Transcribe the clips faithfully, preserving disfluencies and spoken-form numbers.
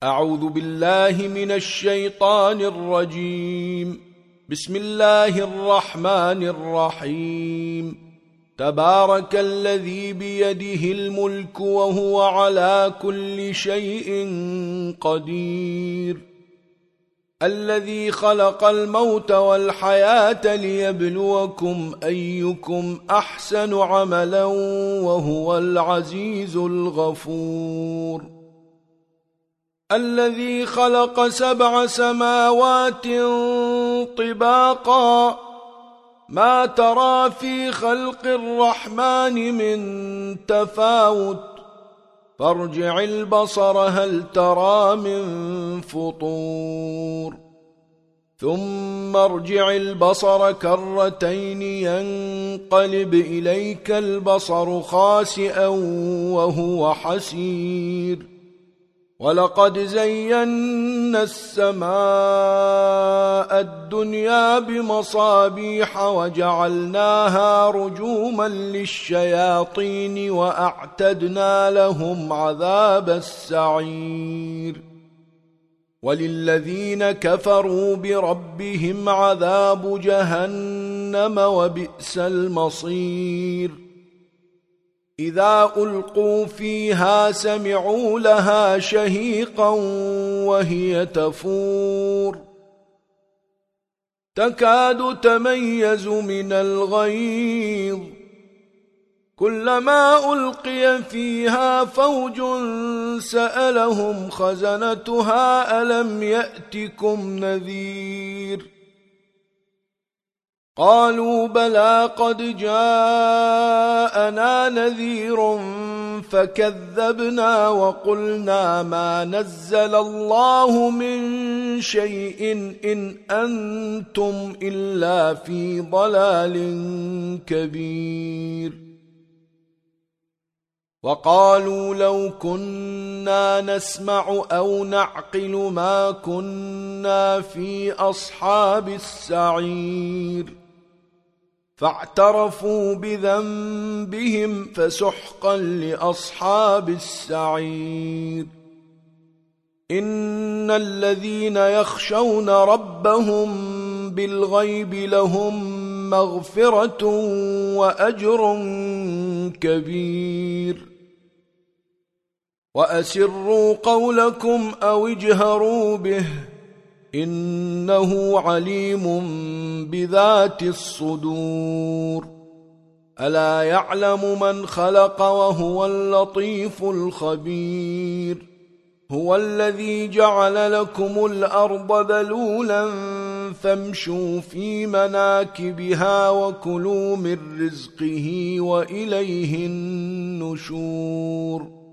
أعوذ بالله من الشيطان الرجيم. بسم الله الرحمن الرحيم. تبارك الذي بيده الملك وهو على كل شيء قدير، الذي خلق الموت والحياة ليبلوكم أيكم أحسن عملا وهو العزيز الغفور، الذي خلق سبع سماوات طباقا ما ترى في خلق الرحمن من تفاوت فارجع البصر هل ترى من فطور، ثم ارجع البصر كرتين ينقلب إليك البصر خاسئا وهو حسير، ولقد زينا السماء الدنيا بمصابيح وجعلناها رجوما للشياطين وأعتدنا لهم عذاب السعير، وللذين كفروا بربهم عذاب جهنم وبئس المصير. إذا ألقوا فيها سمعوا لها شهيقا وهي تفور تكاد تميز من الغيظ، كلما ألقي فيها فوج سألهم خزنتها ألم يأتكم نذير، قالوا بلى قد جاءنا نذير فكذبنا وقلنا ما نزل الله من شيء إن أنتم إلا في ضلال كبير، وقالوا لو كنا نسمع أو نعقل ما كنا في أصحاب السعير، فاعترفوا بذنبهم فسحقا لأصحاب السعير. إن الذين يخشون ربهم بالغيب لهم مغفرة وأجر كبير، وأسروا قولكم أو اجهروا به إنه عليم بذات الصدور. ألا يعلم من خلق وهو اللطيف الخبير. هو الذي جعل لكم الأرض ذلولا فامشوا في مناكبها وكلوا من رزقه وإليه النشور.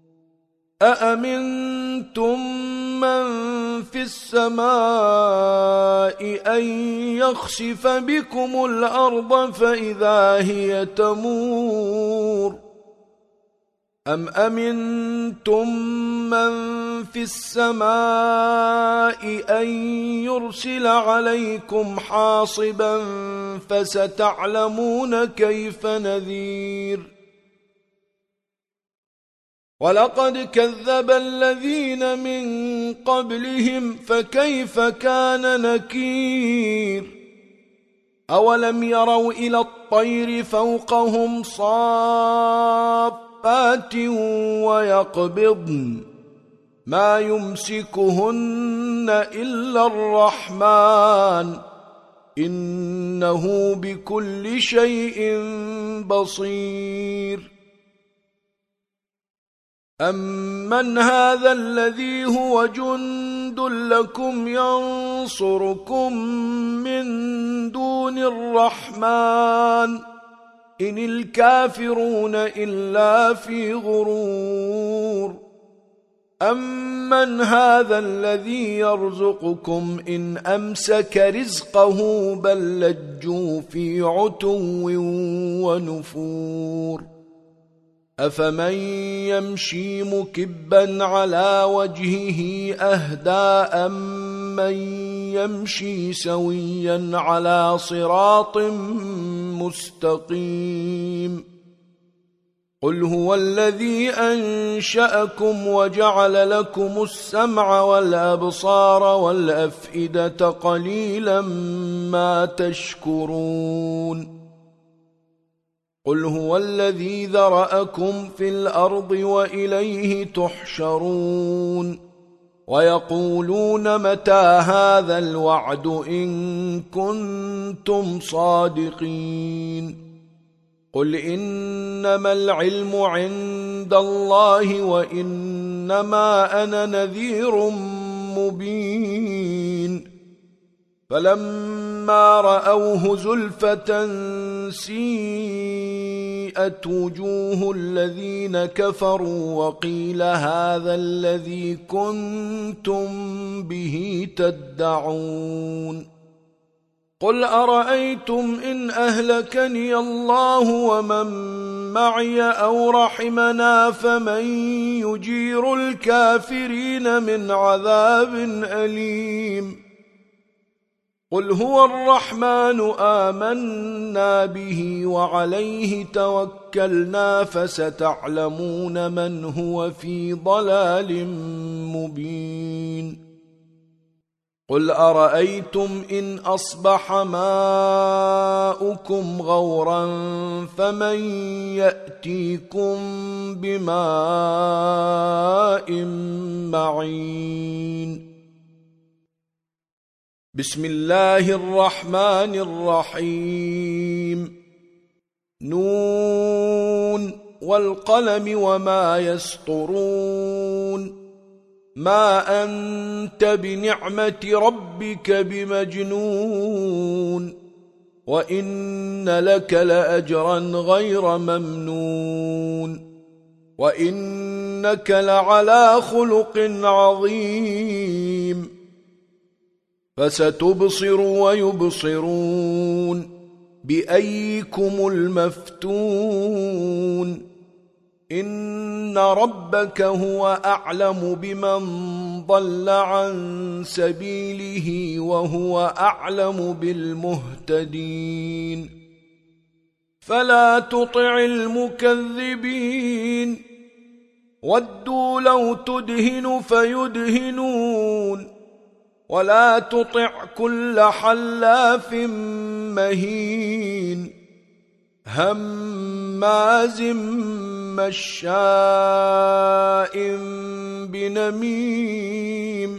أأمنتم من في السماء أن يخسف بكم الأرض فإذا هي تمور، أم أمنتم من في السماء أن يرسل عليكم حاصبا فستعلمون كيف نذير. ولقد كذب الذين من قبلهم فكيف كان نكير. أولم يروا إلى الطير فوقهم صافات ويقبضن ما يمسكهن إلا الرحمن إنه بكل شيء بصير. أمن هذا الذي هو جند لكم ينصركم من دون الرحمن إن الكافرون إلا في غرور. أمن هذا الذي يرزقكم إن أمسك رزقه بل لجوا في عتو ونفور. أفمن يمشي مكبا على وجهه أهدى أمن يمشي سويا على صراط مستقيم. قل هو الذي أنشأكم وجعل لكم السمع والأبصار والأفئدة قليلا ما تشكرون قل هو الذي ذرأكم في الأرض وإليه تحشرون ويقولون متى هذا الوعد إن كنتم صادقين قل إنما العلم عند الله وإنما أنا نذير مبين فلما رأوه زلفة سيئت وجوه الذين كفروا وقيل هذا الذي كنتم به تدعون قل أرأيتم إن أهلكني الله ومن معي أو رحمنا فمن يجير الكافرين من عذاب أليم قل هو الرحمن آمنا به وعليه توكلنا فستعلمون من هو في ضلال مبين قل أرأيتم إن أصبح ماؤكم غورا فمن يأتيكم بماء معين بسم الله الرحمن الرحيم نون والقلم وما يسطرون ما أنت بنعمة ربك بمجنون وإن لك لأجرا غير ممنون وإنك لعلى خلق عظيم فستبصر ويبصرون بأيكم المفتون إن ربك هو أعلم بمن ضل عن سبيله وهو أعلم بالمهتدين فلا تطع المكذبين ودوا لو تدهن فيدهنون ولا تطع كل حلاف مهين هماز مشاء بنميم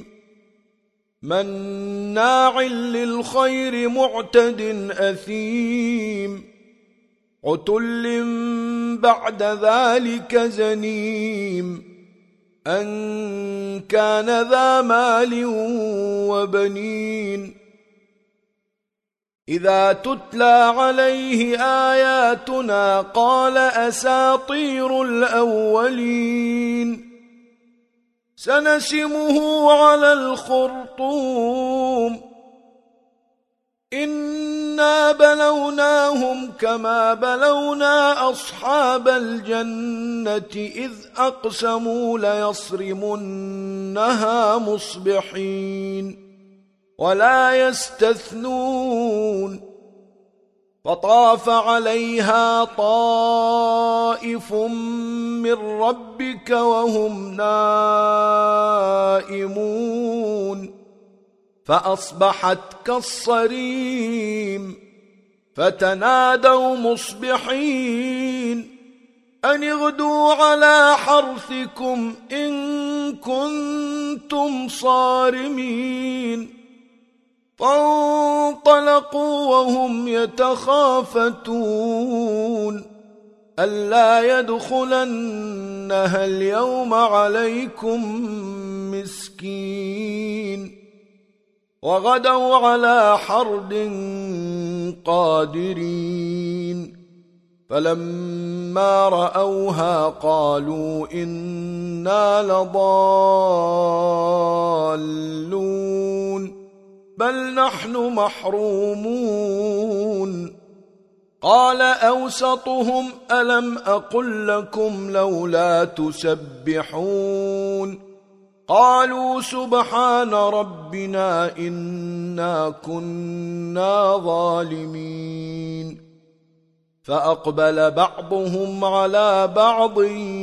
مناع للخير معتد أثيم عتل بعد ذلك زنيم أن كان ذا مال وبنين إذا تتلى عليه آياتنا قال أساطير الأولين سنسمه على الخرطوم إنا بلوناهم كما بلونا أصحاب الجنة إذ أقسموا ليصرمنها مصبحين ولا يستثنون فطاف عليها طائف من ربك وهم نائمون فأصبحت كالصريم فتنادوا مصبحين أن اغدوا على حرثكم إن كنتم صارمين فانطلقوا وهم يتخافتون ألا يدخلنها اليوم عليكم مسكين وغدوا على حرد قادرين فلما رأوها قالوا إنا لضالون بل نحن محرومون قال أوسطهم ألم أقل لكم لولا تسبحون قالوا سبحان ربنا إنا كنا ظالمين فأقبل بعضهم على بعض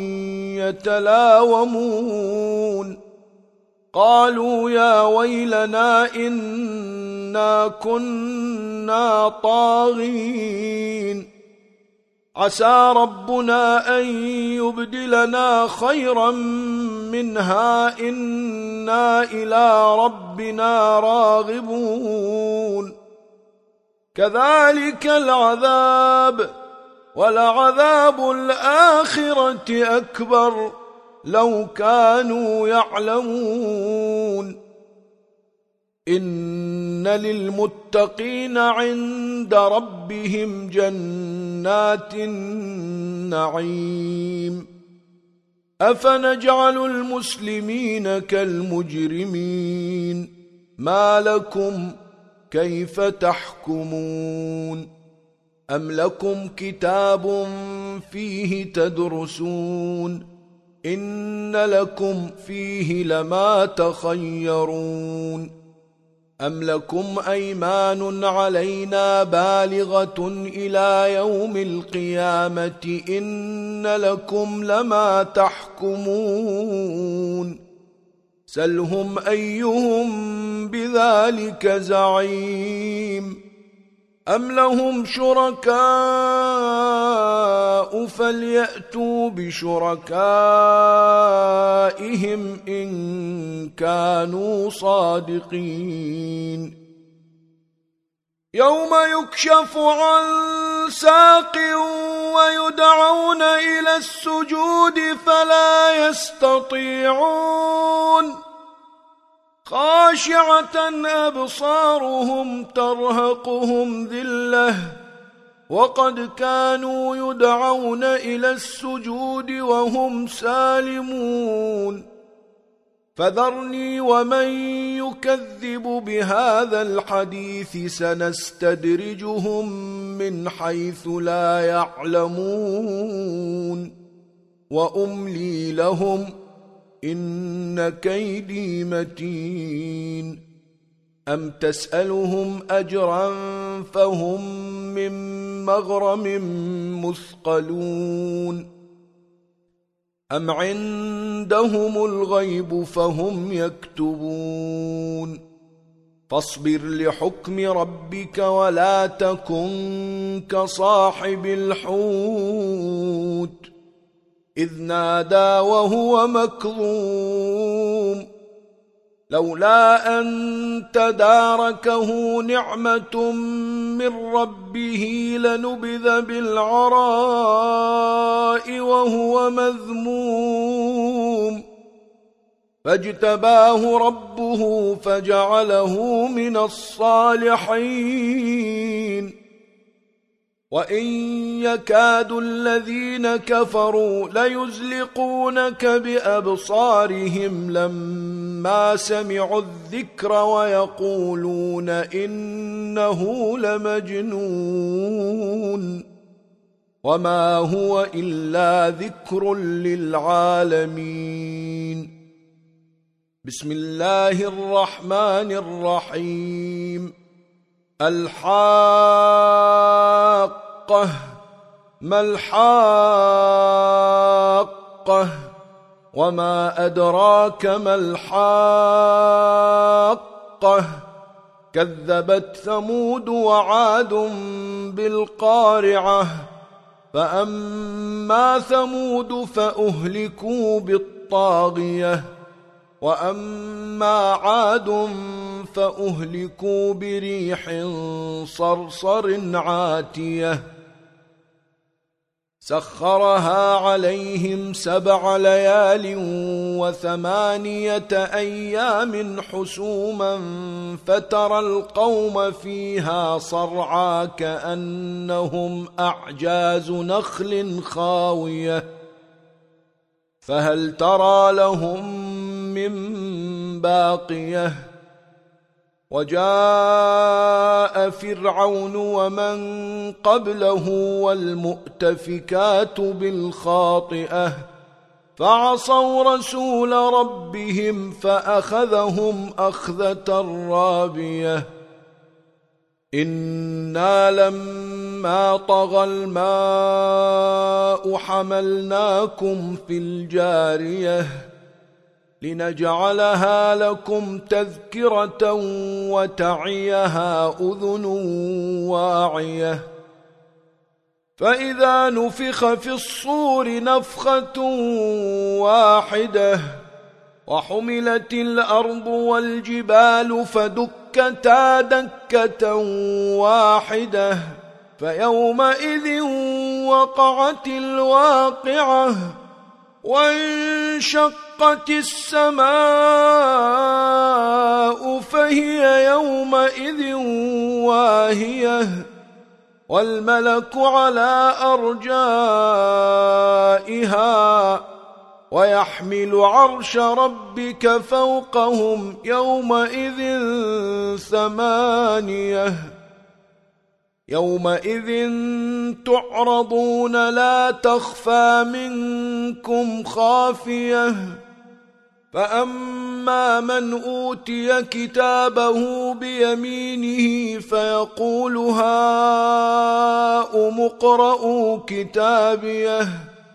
يتلاومون قالوا يا ويلنا إنا كنا طاغين عسى ربنا أن يبدلنا خيرا منها إنا إلى ربنا راغبون كذلك العذاب ولعذاب الآخرة أكبر لو كانوا يعلمون إن للمتقين عند ربهم جنات النعيم أفنجعل المسلمين كالمجرمين ما لكم كيف تحكمون أم لكم كتاب فيه تدرسون إن لكم فيه لما تخيرون أم لكم أيمان علينا بالغة إلى يوم القيامة إن لكم لما تحكمون سلهم أيهم بذلك زعيم أم لهم شركاء فليأتوا بشركائهم إن كانوا صادقين يوم يكشف عن ساق ويدعون إلى السجود فلا يستطيعون خاشعة أبصارهم ترهقهم ذلة وقد كانوا يدعون إلى السجود وهم سالمون فذرني ومن يكذب بهذا الحديث سنستدرجهم من حيث لا يعلمون وأملي لهم إن كيدي متين أم تسألهم أجرا فهم من مغرم مثقلون أم عندهم الغيب فهم يكتبون فاصبر لحكم ربك ولا تكن كصاحب الحوت إذ نادى وهو مكظوم لولا أن تداركه نعمة من ربه لنبذ بالعراء وهو مذموم فاجتباه ربه فجعله من الصالحين وإن يكاد الذين كفروا ليزلقونك بأبصارهم لما سمعوا الذكر ويقولون إنه لمجنون وما هو إلا ذكر للعالمين بسم الله الرحمن الرحيم الحاقة ما الحاقة وما أدراك ما الحاقة كذبت ثمود وعاد بالقارعة فأما ثمود فأهلكوا بالطاغية وأما عاد فأهلكوا بريح صرصر عاتية سخرها عليهم سبع ليال وثمانية أيام حسوما فترى القوم فيها صرعى كأنهم أعجاز نخل خاوية فهل ترى لهم من باقية وجاء فرعون ومن قبله والمؤتفكات بالخاطئة فعصوا رسول ربهم فأخذهم أخذة رابية إنا لما طغى الماء حملناكم في الجارية لنجعلها لكم تذكرة وتعيها أذن واعية فإذا نفخ في الصور نفخة واحدة وحملت الأرض والجبال فدكتا دكة واحدة فيومئذ وقعت الواقعة وانشقت السماء فهي يومئذ واهية والملك على أرجائها ويحمل عرش ربك فوقهم يومئذ ثمانية يومئذ تعرضون لا تخفى منكم خافية فأما من أوتي كتابه بيمينه فيقول هاؤم اقرءوا كتابيه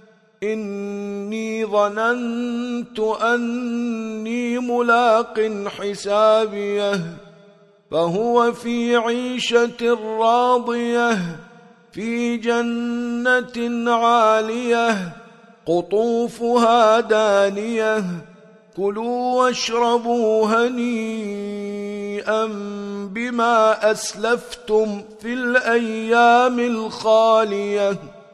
إني ظننت أني ملاق حسابيه فهو في عيشة راضية في جنة عالية قطوفها دانية كلوا واشربوا هنيئا بما أسلفتم في الأيام الخالية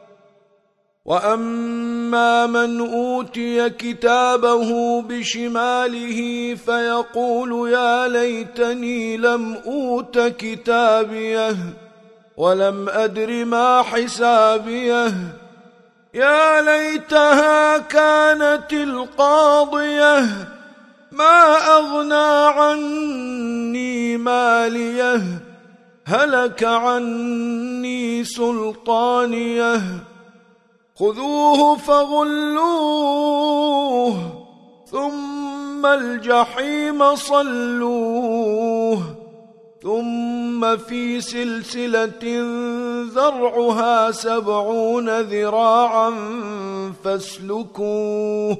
وأما من أوتي كتابه بشماله فيقول يا ليتني لم أوت كتابيه ولم أدر ما حسابيه يا ليتها كانت القاضية ما أغنى عني ماليه هلك عني سلطانيه خذوه فغلوه ثم الجحيم صلوه ثم في سلسلة ذرعها سبعون ذراعا فاسلكوه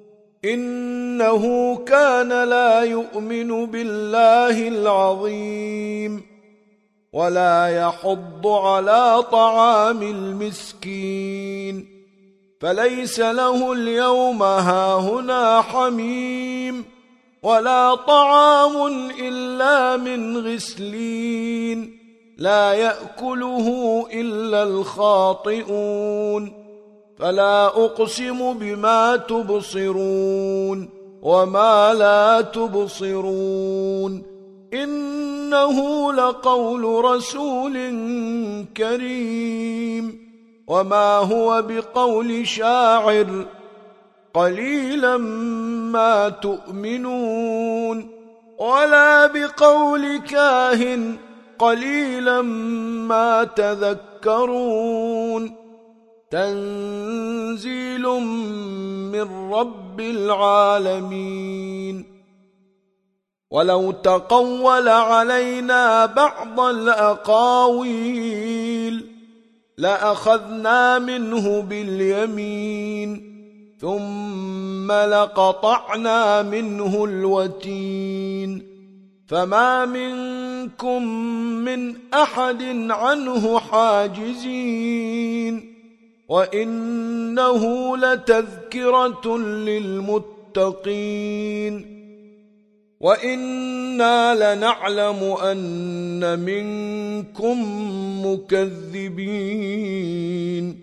إنه كان لا يؤمن بالله العظيم ولا يحض على طعام المسكين فليس له اليوم هاهنا حميم ولا طعام إلا من غسلين لا يأكله إلا الخاطئون فلا أقسم بما تبصرون وما لا تبصرون إنه لقول رسول كريم وما هو بقول شاعر قليلا ما تؤمنون ولا بقول كاهن قليلا ما تذكرون تنزيل من رب العالمين ولو تقول علينا بعض الأقاويل لأخذنا منه باليمين ثم لقطعنا منه الوتين فما منكم من أحد عنه حاجزين وإنه لتذكرة للمتقين وإنا لنعلم أن منكم مكذبين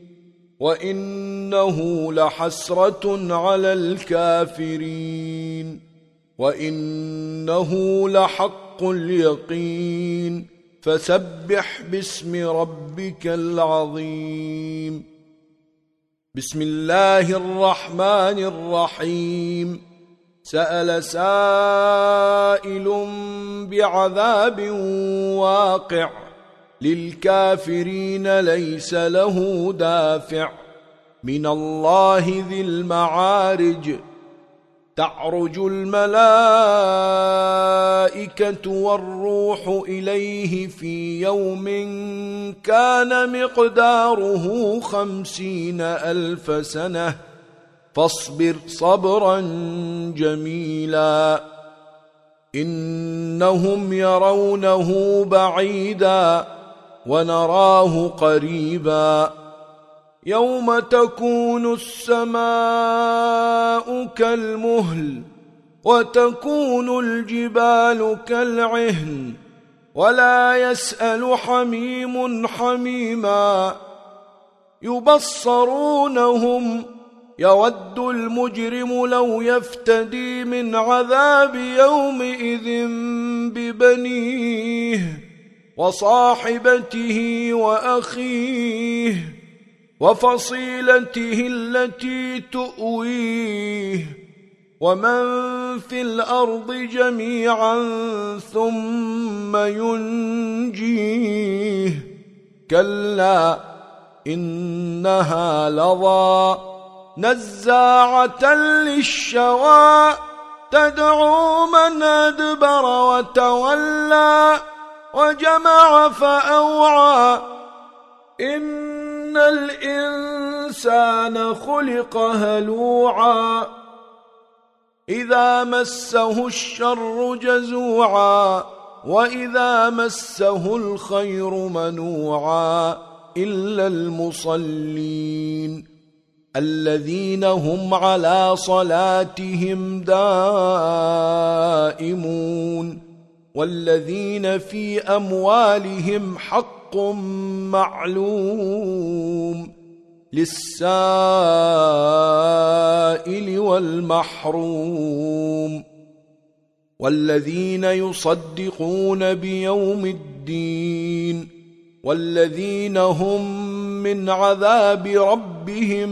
وإنه لحسرة على الكافرين وإنه لحق اليقين فسبح باسم ربك العظيم بسم الله الرحمن الرحيم سأل سائل بعذاب واقع للكافرين ليس له دافع من الله ذي المعارج تعرج الملائكة الملائكة والروح إليه في يوم كان مقداره خمسين ألف سنة فاصبر صبرا جميلا إنهم يرونه بعيدا ونراه قريبا يوم تكون السماء كالمهل وتكون الجبال كالعهن ولا يسأل حميم حميما يبصرونهم يود المجرم لو يفتدي من عذاب يومئذ ببنيه وصاحبته وأخيه وفصيلته التي تؤويه ومن في الأرض جميعا ثم ينجيه كلا إنها لظى نزاعة للشوى تدعو من أدبر وتولى وجمع فأوعى إن الإنسان خلق هلوعا إذا مسه الشر جزوعا وإذا مسه الخير منوعا إلا المصلين الذين هم على صلاتهم دائمون والذين في أموالهم حق معلوم للسائل والمحروم والذين يصدقون بيوم الدين والذين هم من عذاب ربهم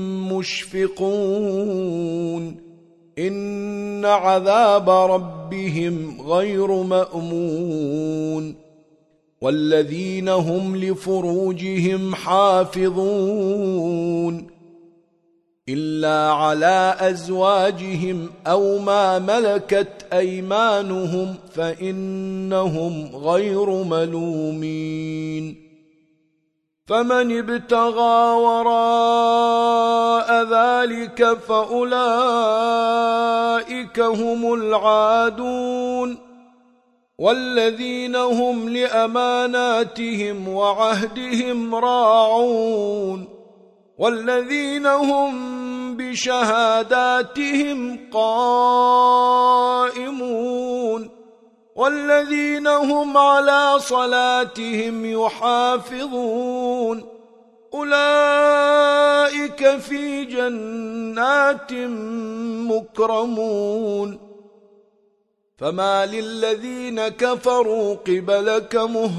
مشفقون إن عذاب ربهم غير مأمون والذين هم لفروجهم حافظون إلا على أزواجهم أو ما ملكت أيمانهم فإنهم غير ملومين فمن ابتغى وراء ذلك فأولئك هم العادون والذين هم لأماناتهم وعهدهم راعون والذين هم بشهاداتهم قائمون والذين هم على صلاتهم يحافظون أولئك في جنات مكرمون فما للذين كفروا قبلك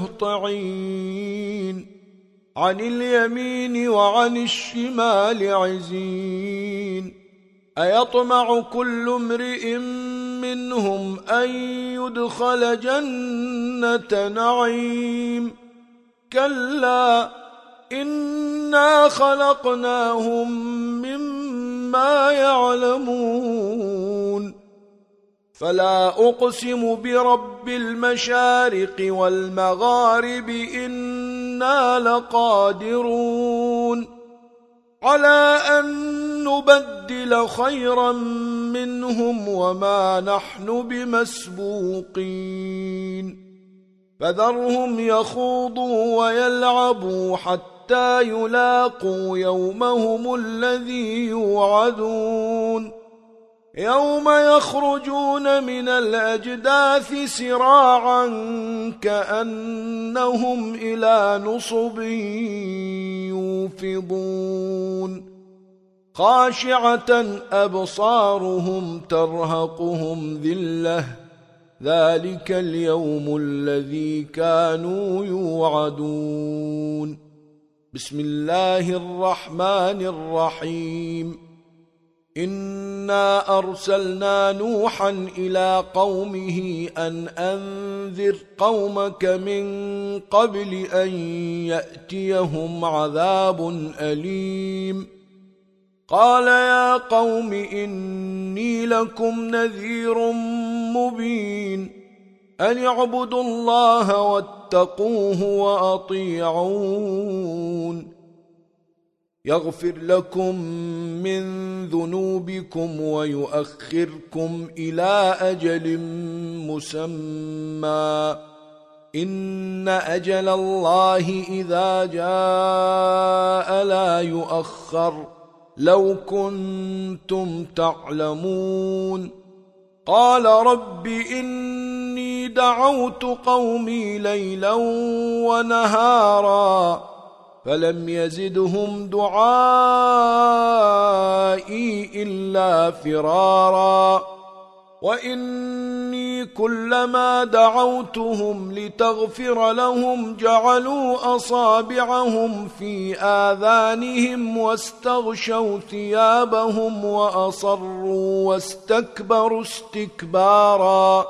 مهطعين عن اليمين وعن الشمال عزين أيطمع كل امرئ منهم أن يدخل جنة نعيم كلا إنا خلقناهم مما يعلمون فلا أقسم برب المشارق والمغارب إنا لقادرون على أن نبدل خيرا منهم وما نحن بمسبوقين فذرهم يخوضوا ويلعبوا حتى يلاقوا يومهم الذي يوعدون يوم يخرجون من الأجداث سراعا كأنهم إلى نصب يوفضون خاشعة أبصارهم ترهقهم ذلة ذلك اليوم الذي كانوا يوعدون بسم الله الرحمن الرحيم إنا أرسلنا نوحا إلى قومه أن أنذر قومك من قبل أن يأتيهم عذاب أليم قال يا قوم إني لكم نذير مبين أن اعبدوا الله واتقوه وأطيعون يغفر لكم من ذنوبكم ويؤخركم إلى أجل مسمى إن أجل الله إذا جاء لا يؤخر لو كنتم تعلمون قال رب إني دعوت قومي ليلا ونهارا فلم يزدهم دعائي إلا فرارا وإني كلما دعوتهم لتغفر لهم جعلوا أصابعهم في آذانهم واستغشوا ثيابهم وأصروا واستكبروا استكبارا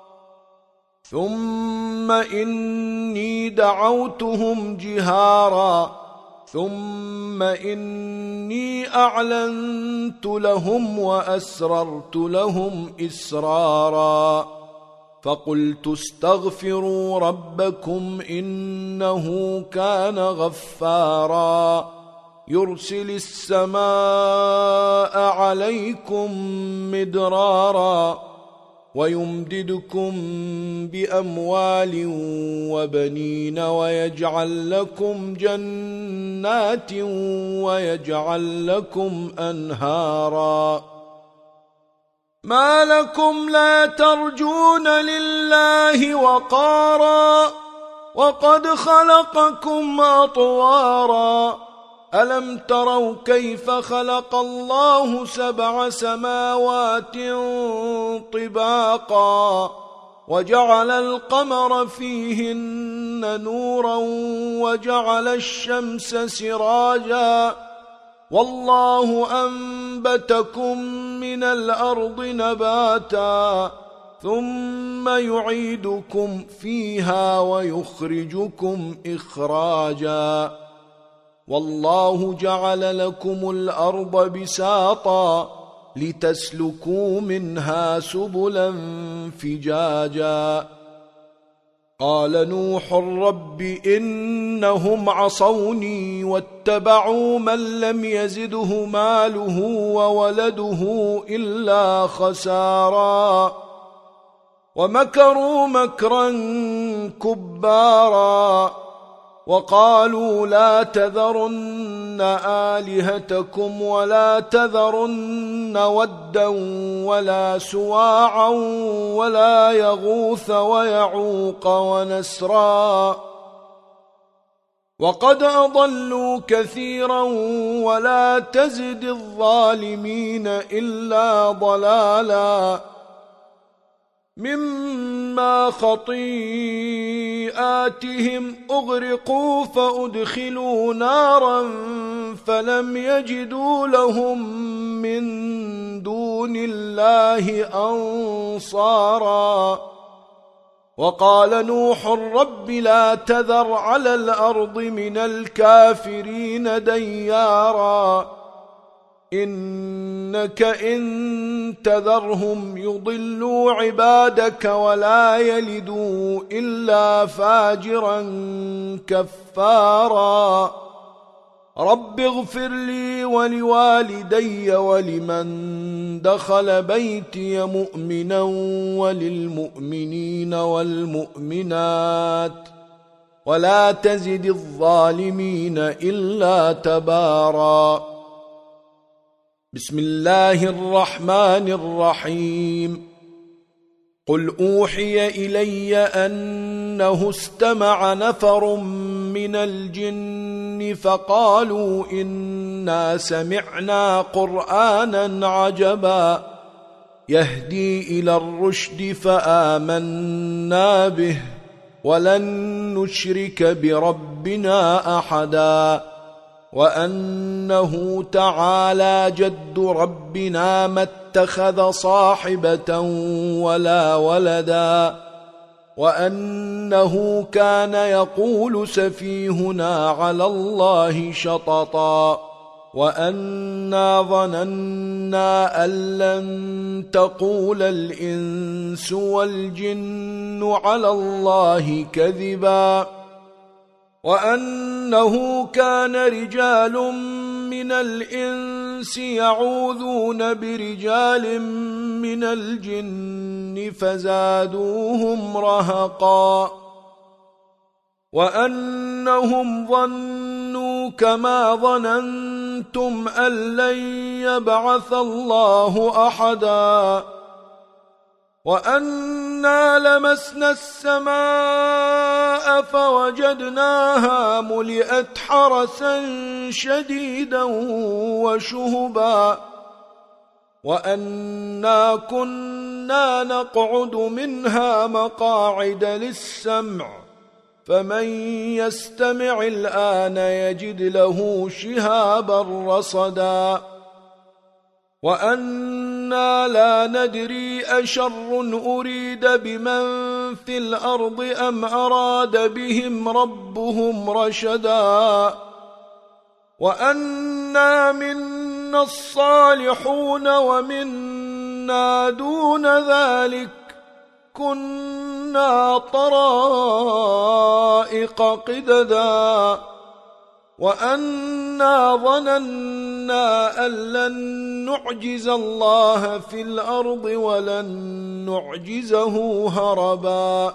ثم إني دعوتهم جهارا ثم إني أعلنت لهم وأسررت لهم إسرارا فقلت استغفروا ربكم إنه كان غفارا يرسل السماء عليكم مدرارا ويمددكم بأموال وبنين ويجعل لكم جنات ويجعل لكم أنهارا ما لكم لا ترجون لله وقارا وقد خلقكم أطوارا ألم تروا كيف خلق الله سبع سماوات طباقا وجعل القمر فيهن نورا وجعل الشمس سراجا والله أنبتكم من الأرض نباتا ثم يعيدكم فيها ويخرجكم إخراجا والله جعل لكم الأرض بساطا لتسلكوا منها سبلا فجاجا قال نوح رب إنهم عصوني واتبعوا من لم يزده ماله وولده إلا خسارا ومكروا مكرا كبارا وقالوا لا تذرن آلهتكم ولا تذرن ودا ولا سواعا ولا يغوث ويعوق ونسرا وقد أضلوا كثيرا ولا تزد الظالمين إلا ضلالا مما خطيئاتهم أغرقوا فأدخلوا نارا فلم يجدوا لهم من دون الله أنصارا وقال نوح رب لا تذر على الأرض من الكافرين ديارا إنك إن تذرهم يضلوا عبادك ولا يلدوا إلا فاجرا كفارا رب اغفر لي ولوالدي ولمن دخل بيتي مؤمنا وللمؤمنين والمؤمنات ولا تزد الظالمين إلا تبارا بسم الله الرحمن الرحيم قل أوحي إلي أنه استمع نفر من الجن فقالوا إنا سمعنا قرآنا عجبا يهدي إلى الرشد فآمنا به ولن نشرك بربنا أحدا وأنه تعالى جد ربنا ما اتخذ صاحبة ولا ولدا وأنه كان يقول سفيهنا على الله شططا وأنا ظننا أن لن تقول الإنس والجن على الله كذبا وأنه كان رجال من الإنس يعوذون برجال من الجن فزادوهم رهقا وأنهم ظنوا كما ظننتم أن لن يبعث الله أحدا وأنا لمسنا السماء فوجدناها ملئت حرسا شديدا وشهبا وأنا كنا نقعد منها مقاعد للسمع فمن يستمع الآن يجد له شهابا رصدا وأنا لا ندري أشر أريد بمن في الأرض أم أراد بهم ربهم رشدا وأنا منا الصالحون ومنا دون ذلك كنا طرائق قددا وأنا ظننا أن لن نعجز الله في الأرض ولن نعجزه هربا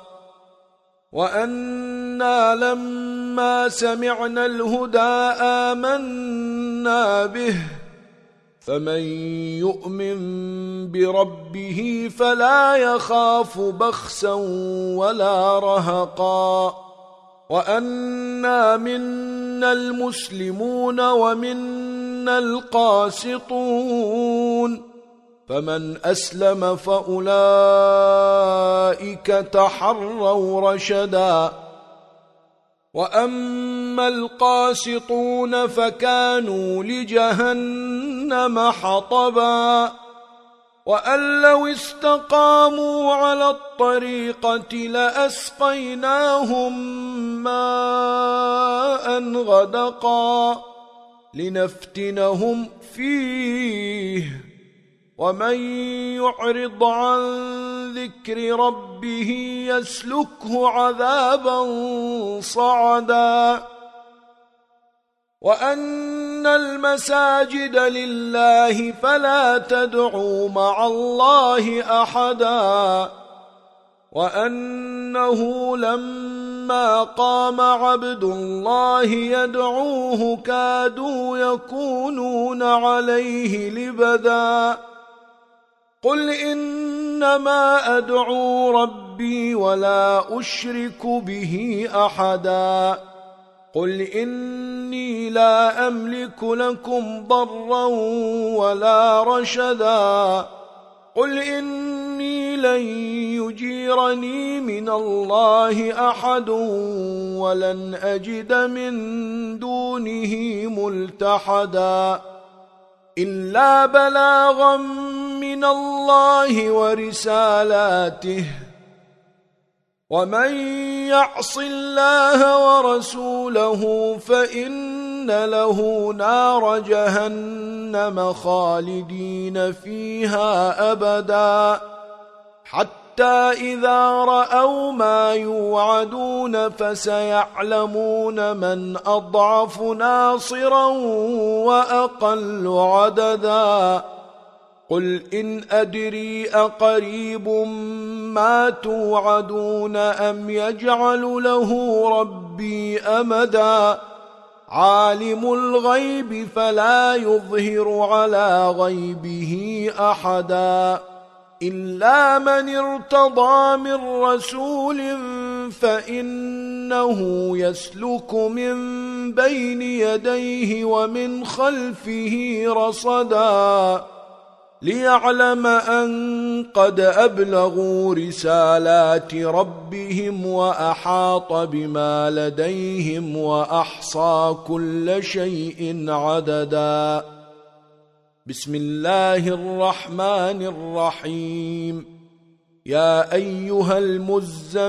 وأنا لما سمعنا الهدى آمنا به فمن يؤمن بربه فلا يخاف بخسا ولا رهقا وأنا منا المسلمون ومنا القاسطون فمن أسلم فأولئك تحروا رشدا وأما القاسطون فكانوا لجهنم حطبا وأن لو استقاموا على الطريقة لأسقيناهم ماء غدقا لنفتنهم فيه ومن يعرض عن ذكر ربه يسلكه عذابا صعدا وأن المساجد لله فلا تدعوا مع الله أحدا وأنه لما قام عبد الله يدعوه كادوا يكونون عليه لبدا قل إنما أدعو ربي ولا أشرك به أحدا قل إني لا أملك لكم ضرا ولا رشدا قل إني لن يجيرني من الله أحد ولن أجد من دونه ملتحدا إلا بلاغا من الله ورسالاته ومن يعص الله ورسوله فإن له نار جهنم خالدين فيها أبدا حتى إذا رأوا ما يوعدون فسيعلمون من أضعف ناصرا وأقل عددا قل إن أدري أقريب ما توعدون أم يجعل له ربي أمدا عالم الغيب فلا يظهر على غيبه أحدا إلا من ارتضى من رسول فإنه يسلك من بين يديه ومن خلفه رصدا ليعلم أن قد أبلغوا رسالات ربهم وأحاط بما لديهم وأحصى كل شيء عددا بسم الله الرحمن الرحيم يا أيها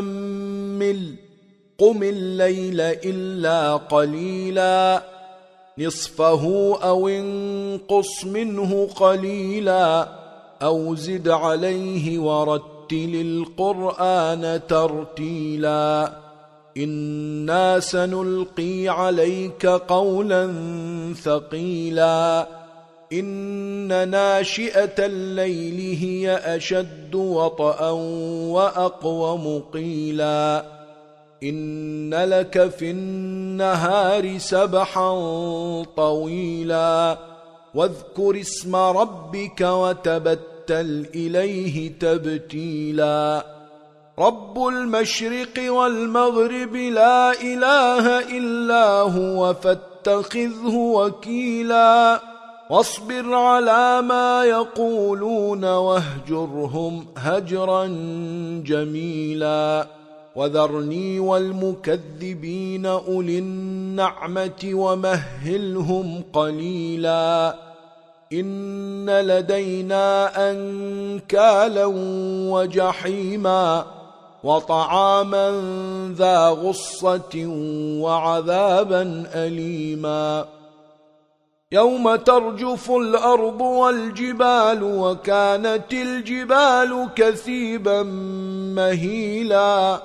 المزمل قم الليل إلا قليلا نصفه أو انقص منه قليلا أو زد عليه ورتل القرآن ترتيلا إنا سنلقي عليك قولا ثقيلا إن ناشئة الليل هي أشد وطئا وأقوم قيلا إن لك في النهار سبحا طويلا واذكر اسم ربك وتبتل إليه تبتيلا رب المشرق والمغرب لا إله إلا هو فاتخذه وكيلا واصبر على ما يقولون واهجرهم هجرا جميلا وذرني والمكذبين أولي النعمة ومهلهم قليلا إن لدينا أنكالا وجحيما وطعاما ذا غصة وعذابا أليما يوم ترجف الأرض والجبال وكانت الجبال كثيبا مهيلا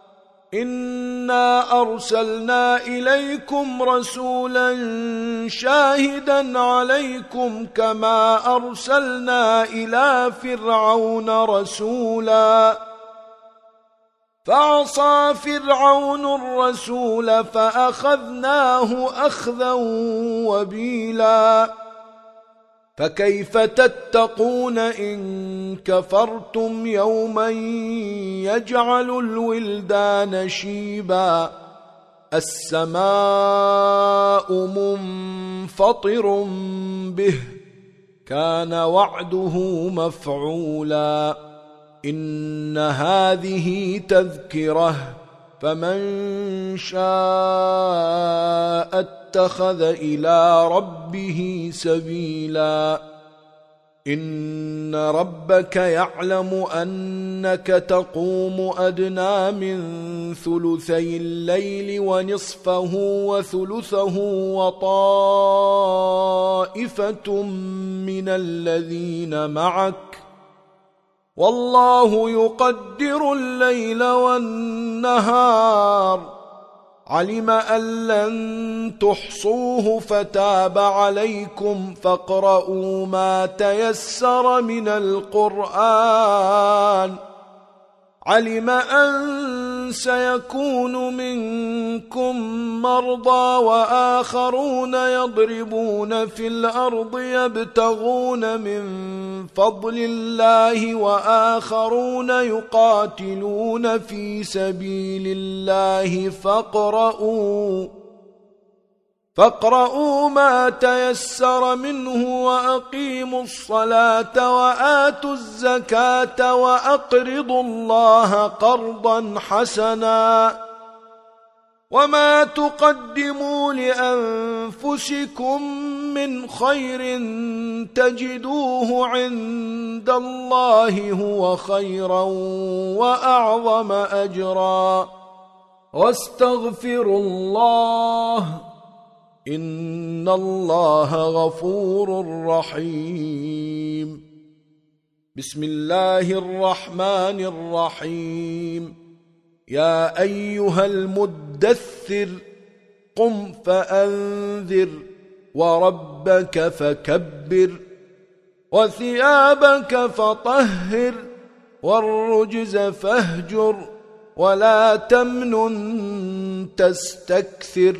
إنا أرسلنا إليكم رسولا شاهدا عليكم كما أرسلنا إلى فرعون رسولا فعصى فرعون الرسول فأخذناه أخذا وبيلا فكيف تتقون إن كفرتم يوما يجعل الولدان شيبا السماء منفطر به كان وعده مفعولا إن هذه تذكرة فمن شاء اتخذ إلى ربه سبيلا إن ربك يعلم أنك تقوم أدنى من ثلثي الليل ونصفه وثلثه وطائفة من الذين معك والله يقدر الليل والنهار علم أن لن تحصوه فتاب عليكم فاقرؤوا ما تيسر من القرآن علم أن سيكون منكم مرضى وآخرون يضربون في الأرض يبتغون من فضل الله وآخرون يقاتلون في سبيل الله فاقرؤوا فاقرؤوا ما تيسر منه وأقيموا الصلاة وآتوا الزكاة وأقرضوا الله قرضا حسنا وما تقدموا لأنفسكم من خير تجدوه عند الله هو خيرا وأعظم أجرا واستغفروا الله إن الله غفور رحيم بسم الله الرحمن الرحيم يا أيها المدثر قم فأنذر وربك فكبر وثيابك فطهر والرجز فاهجر ولا تمنن تستكثر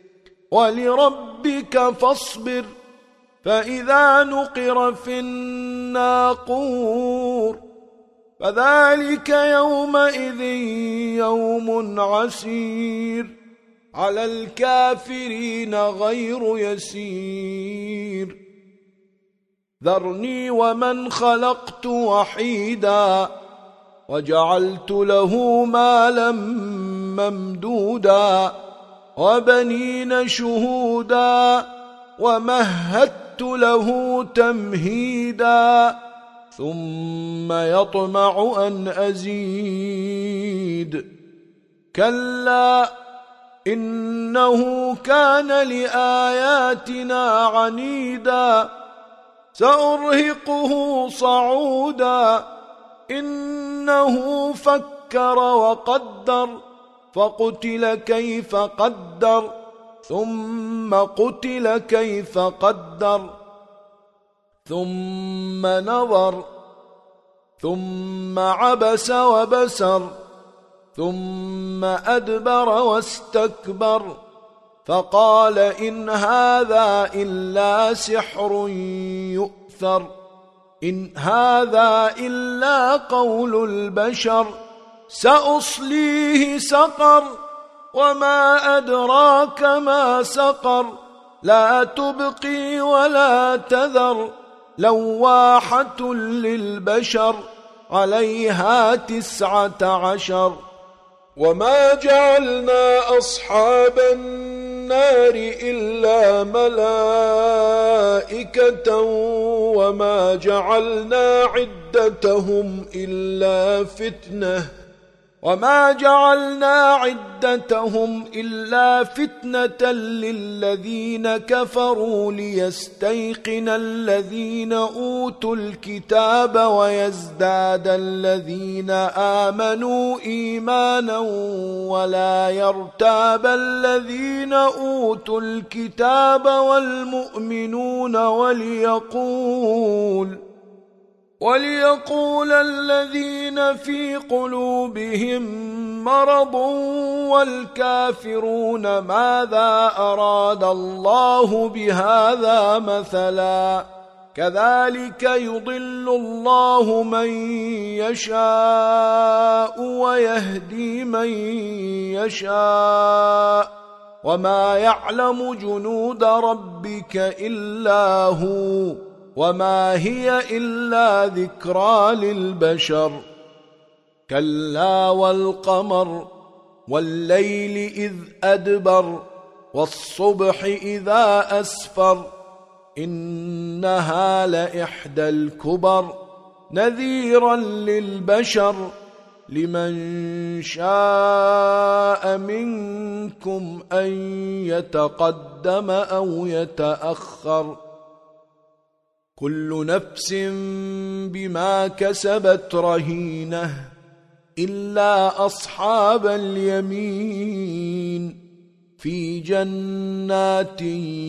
ولربك فاصبر فإذا نقر في الناقور فذلك يومئذ يوم عسير على الكافرين غير يسير ذرني ومن خلقت وحيدا وجعلت له مالا ممدودا وبنين شهودا ومهدت له تمهيدا ثم يطمع أن أزيد كلا إنه كان لآياتنا عنيدا سأرهقه صعودا إنه فكر وقدر فقتل كيف قدر ثم قتل كيف قدر ثم نظر ثم عبس وبسر ثم أدبر واستكبر فقال إن هذا إلا سحر يؤثر إن هذا إلا قول البشر سأصليه سقر وما أدراك ما سقر لا تبقي ولا تذر لواحة للبشر عليها تسعة عشر وما جعلنا أصحاب النار إلا ملائكة وما جعلنا عدتهم إلا فتنة وما جعلنا عدتهم إلا فتنة للذين كفروا ليستيقن الذين أوتوا الكتاب ويزداد الذين آمنوا إيمانا ولا يرتاب الذين أوتوا الكتاب والمؤمنون وليقول وليقول الذين في قلوبهم مرض والكافرون ماذا أراد الله بهذا مثلا كذلك يضل الله من يشاء ويهدي من يشاء وما يعلم جنود ربك إلا هو وما هي إلا ذكرى للبشر كلا والقمر والليل إذ أدبر والصبح إذا أسفر إنها لإحدى الكبر نذيرا للبشر لمن شاء منكم أن يتقدم أو يتأخر كل نفس بما كسبت رهينة إلا أصحاب اليمين في جنات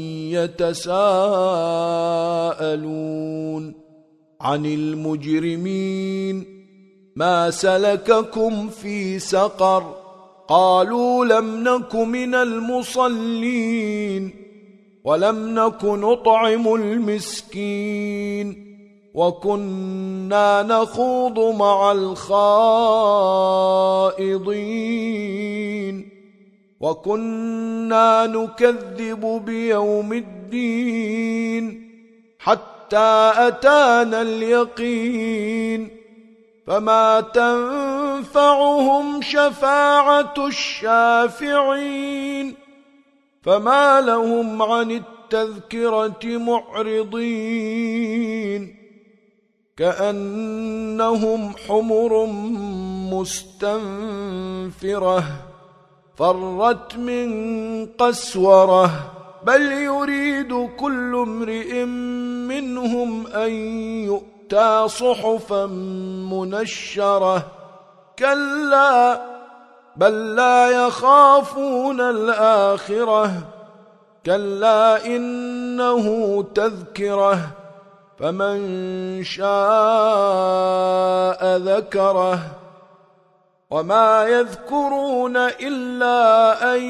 يتساءلون عن المجرمين ما سلككم في سقر قالوا لم نك من المصلين ولم نك نطعم المسكين وكنا نخوض مع الخائضين وكنا نكذب بيوم الدين حتى أتانا اليقين فما تنفعهم شفاعة الشافعين فما لهم عن التذكرة معرضين كأنهم حمر مستنفرة فرت من قسورة بل يريد كل امرئ منهم أن يؤتى صحفا منشرة كلا بل لا يخافون الآخرة كلا إنه تذكرة فمن شاء ذكره وما يذكرون إلا أن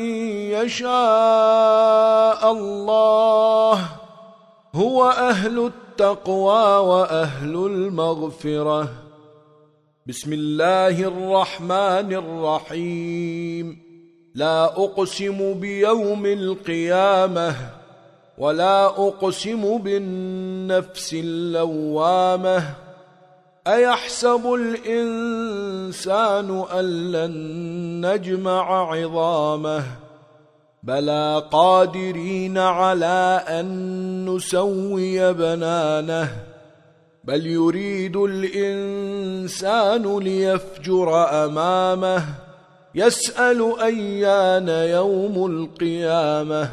يشاء الله هو أهل التقوى وأهل المغفرة بسم الله الرحمن الرحيم لا أقسم بيوم القيامة ولا أقسم بالنفس اللوامة أيحسب الإنسان أن لن نجمع عظامه بلى قادرين على أن نسوي بنانه بل يريد الإنسان ليفجر أمامه يسأل أيان يوم القيامة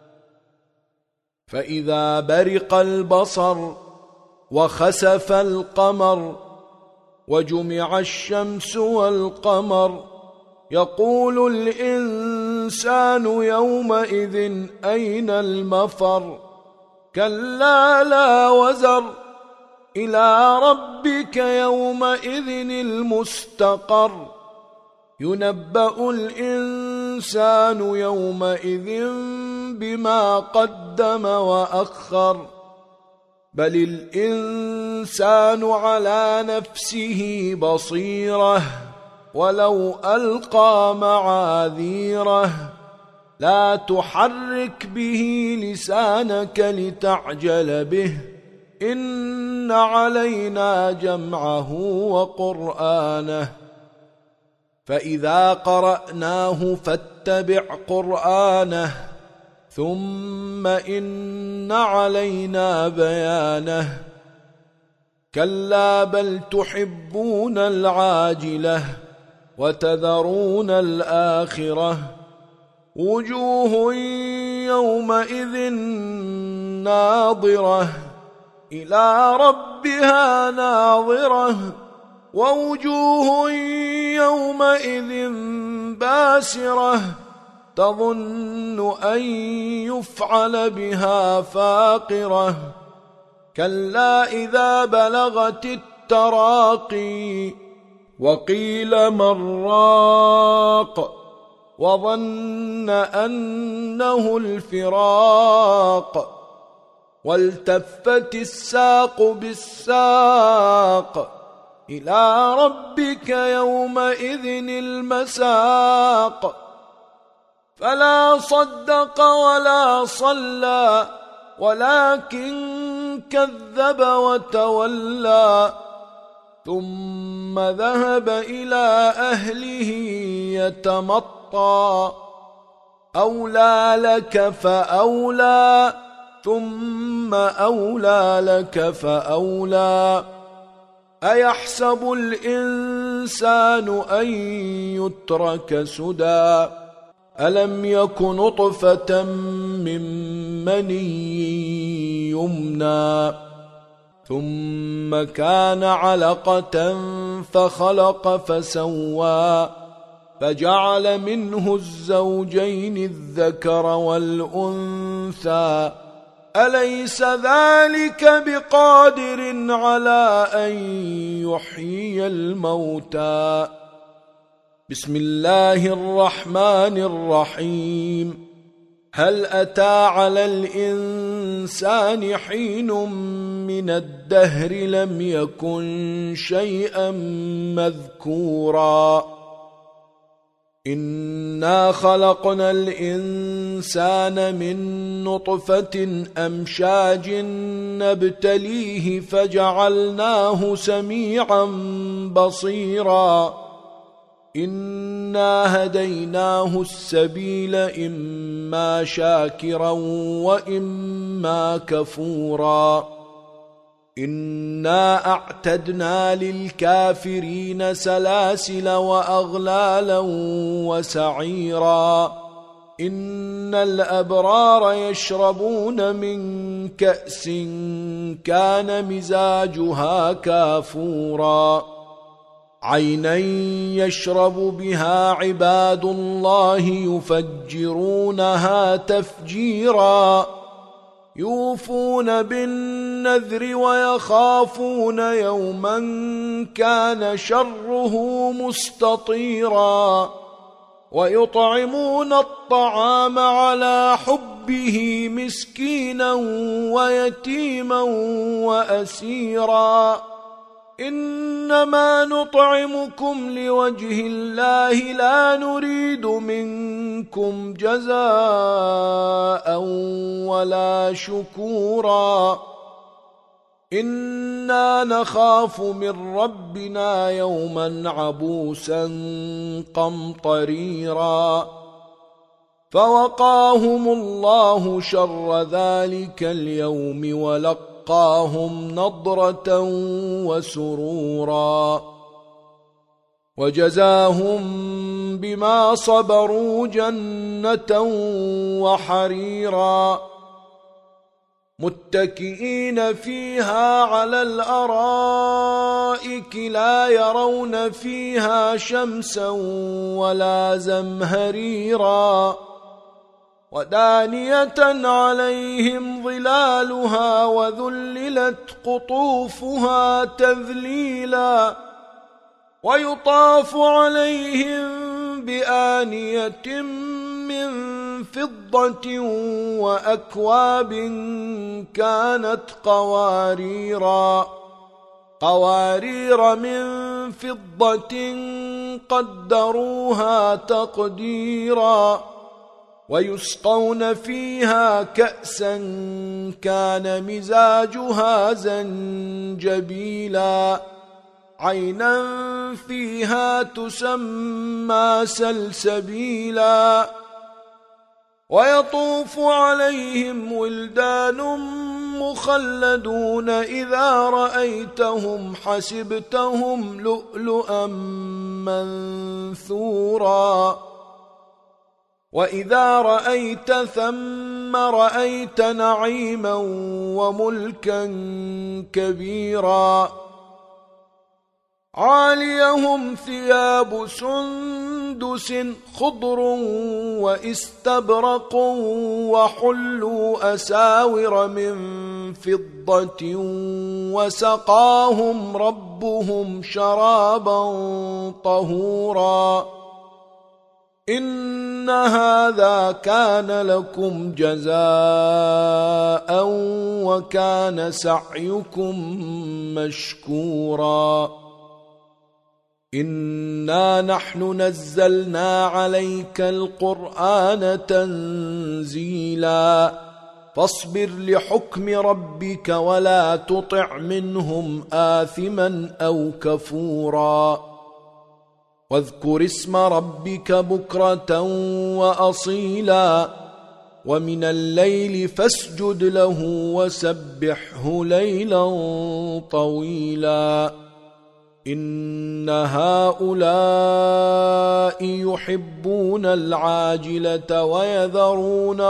فإذا برق البصر وخسف القمر وجمع الشمس والقمر يقول الإنسان يومئذ أين المفر كلا لا وزر إلى ربك يومئذ المستقر ينبأ الإنسان يومئذ بما قدم وأخر بل الإنسان على نفسه بصيرة ولو ألقى معاذيره لا تحرك به لسانك لتعجل به إن علينا جمعه وقرآنه فإذا قرأناه فاتبع قرآنه ثم إن علينا بيانه كلا بل تحبون العاجلة وتذرون الآخرة وجوه يومئذ ناظرة إلى ربها ناظرة ووجوه يومئذ باسرة تظن أن يفعل بها فاقرة كلا إذا بلغت التراقي وقيل من راق وظن أنه الفراق والتفت الساق بالساق إلى ربك يومئذ المساق فلا صدق ولا صلى ولكن كذب وتولى ثم ذهب إلى أهله يتمطى أولى لك فأولى ثم أولى لك فأولى أيحسب الإنسان أن يترك سدى ألم يك نطفة من مني يمنى ثم كان علقة فخلق فسوى فجعل منه الزوجين الذكر والأنثى أليس ذلك بقادر على أن يحيي الموتى بسم الله الرحمن الرحيم هل أتى على الإنسان حين من الدهر لم يكن شيئا مذكورا إنا خلقنا الإنسان من نطفة أمشاج نبتليه فجعلناه سميعا بصيرا إنا هديناه السبيل إما شاكرا وإما كفورا إنا أعتدنا للكافرين سلاسل وأغلالا وسعيرا إن الأبرار يشربون من كأس كان مزاجها كافورا عينا يشرب بها عباد الله يفجرونها تفجيرا يوفون بالنذر ويخافون يوما كان شره مستطيرا ويطعمون الطعام على حبه مسكينا ويتيما وأسيرا إنما نطعمكم لوجه الله لا نريد منكم جزاء ولا شكورا إنا نخاف من ربنا يوما عبوسا قمطريرا فوقاهم الله شر ذلك اليوم ولقاهم نضرة وسرورا وجزاهم بما صبروا جنة وحريرا متكئين فيها على الأرائك لا يرون فيها شمسا ولا زمهريرا ودانية عليهم ظلالها وذللت قطوفها تذليلا ويطاف عليهم بآنية من فضة وأكواب كانت قواريرا قوارير من فضة قدروها تقديرا ويسقون فيها كأسا كان مزاجها زنجبيلا عينا فيها تسمى سلسبيلا ويطوف عليهم ولدان مخلدون إذا رأيتهم حسبتهم لؤلؤا منثورا وإذا رأيت ثم رأيت نعيما وملكا كبيرا عاليهم ثياب سندس خضر واستبرق وحلوا أساور من فضة وسقاهم ربهم شرابا طهورا إن هذا كان لكم جزاء وكان سعيكم مشكورا إنا نحن نزلنا عليك القرآن تنزيلا فاصبر لحكم ربك ولا تطع منهم آثما أو كفورا واذكر اسم ربك بكرة وأصيلا ومن الليل فاسجد له وسبحه ليلا طويلا إن هؤلاء يحبون العاجلة ويذرون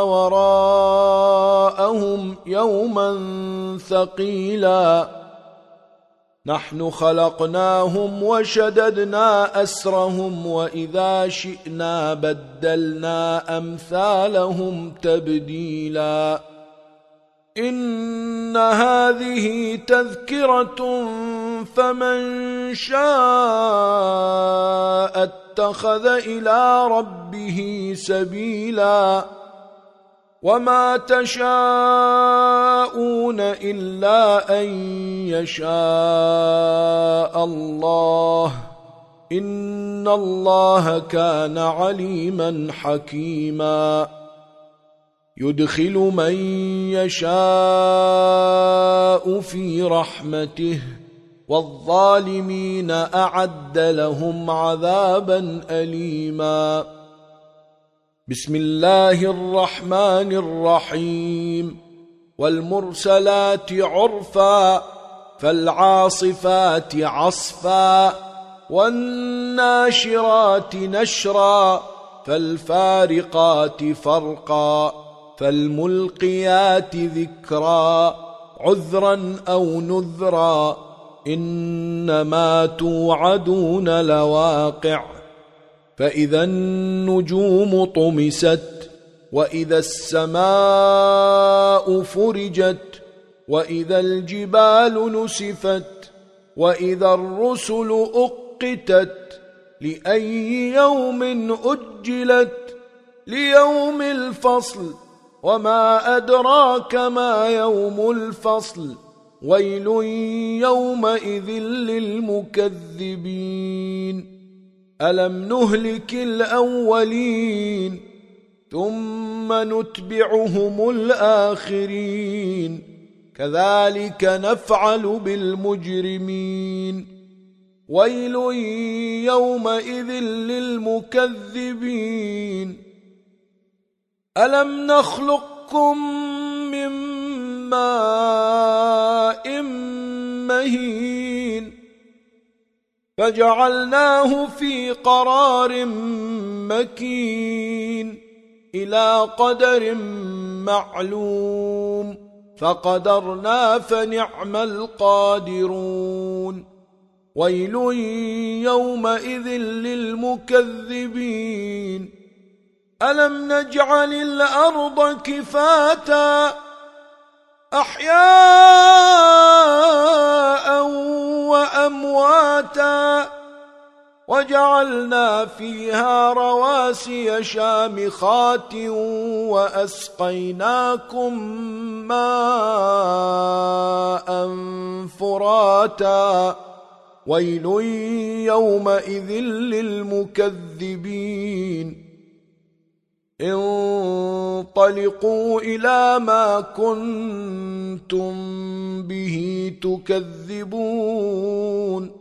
وراءهم يوما ثقيلا نحن خلقناهم وشددنا أسرهم وإذا شئنا بدلنا أمثالهم تبديلا إن هذه تذكرة فمن شاء اتخذ إلى ربه سبيلا وما تشاءون إلا أن يشاء الله إن الله كان عليما حكيما يدخل من يشاء في رحمته والظالمين أعد لهم عذابا أليما بسم الله الرحمن الرحيم والمرسلات عرفا فالعاصفات عصفا والناشرات نشرا فالفارقات فرقا فالملقيات ذكرا عذرا أو نذرا إنما توعدون لواقع فإذا النجوم طمست وإذا السماء فرجت وإذا الجبال نسفت وإذا الرسل أقتت لأي يوم أجلت ليوم الفصل وما أدراك ما يوم الفصل ويل يومئذ للمكذبين ألم نهلك الأولين ثم نتبعهم الآخرين كذلك نفعل بالمجرمين ويل يومئذ للمكذبين ألم نخلقكم من ماء مهين فجعلناه في قرار مكين إلى قدر معلوم فقدرنا فنعم القادرون ويل يومئذ للمكذبين ألم نجعل الأرض كفاتا أحياء وأمواتا وجعلنا فيها رواسي شامخات وأسقيناكم ماء فراتا ويل يومئذ للمكذبين انطلقوا إلى ما كنتم به تكذبون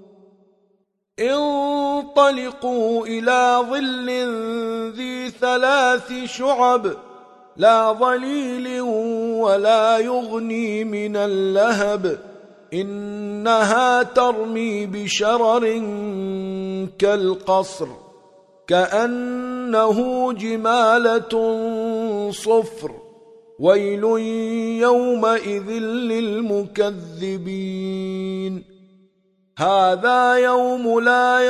انطلقوا إلى ظل ذي ثلاث شعب لا ظليل ولا يغني من اللهب إنها ترمي بشرر كالقصر كأنه جمالة صفر ويل يومئذ للمكذبين هذا يوم لا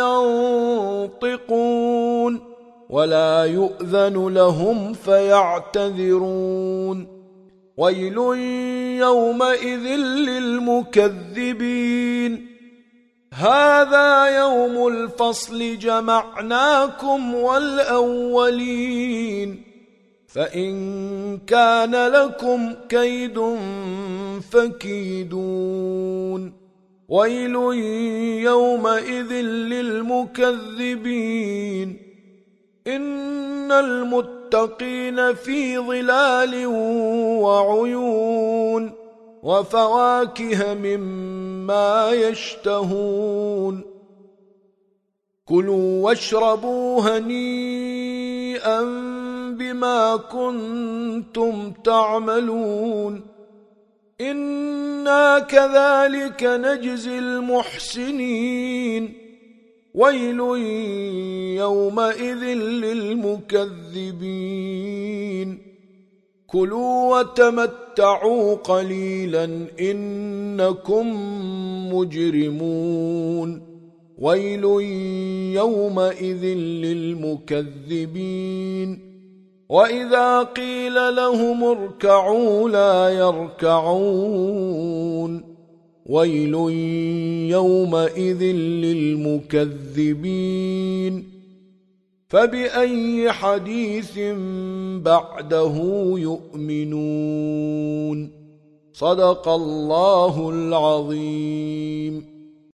ينطقون ولا يؤذن لهم فيعتذرون ويل يومئذ للمكذبين هذا يوم الفصل جمعناكم والأولين فإن كان لكم كيد فكيدون ويل يومئذ للمكذبين إن المتقين في ظلال وعيون وفواكه مما يشتهون كلوا واشربوا هنيئا بما كنتم تعملون إنا كذلك نجزي المحسنين ويل يومئذ للمكذبين كلوا وتمتعوا قليلا إنكم مجرمون ويل يومئذ للمكذبين وإذا قيل لهم اركعوا لا يركعون ويل يومئذ للمكذبين فبأي حديث بعده يؤمنون صدق الله العظيم.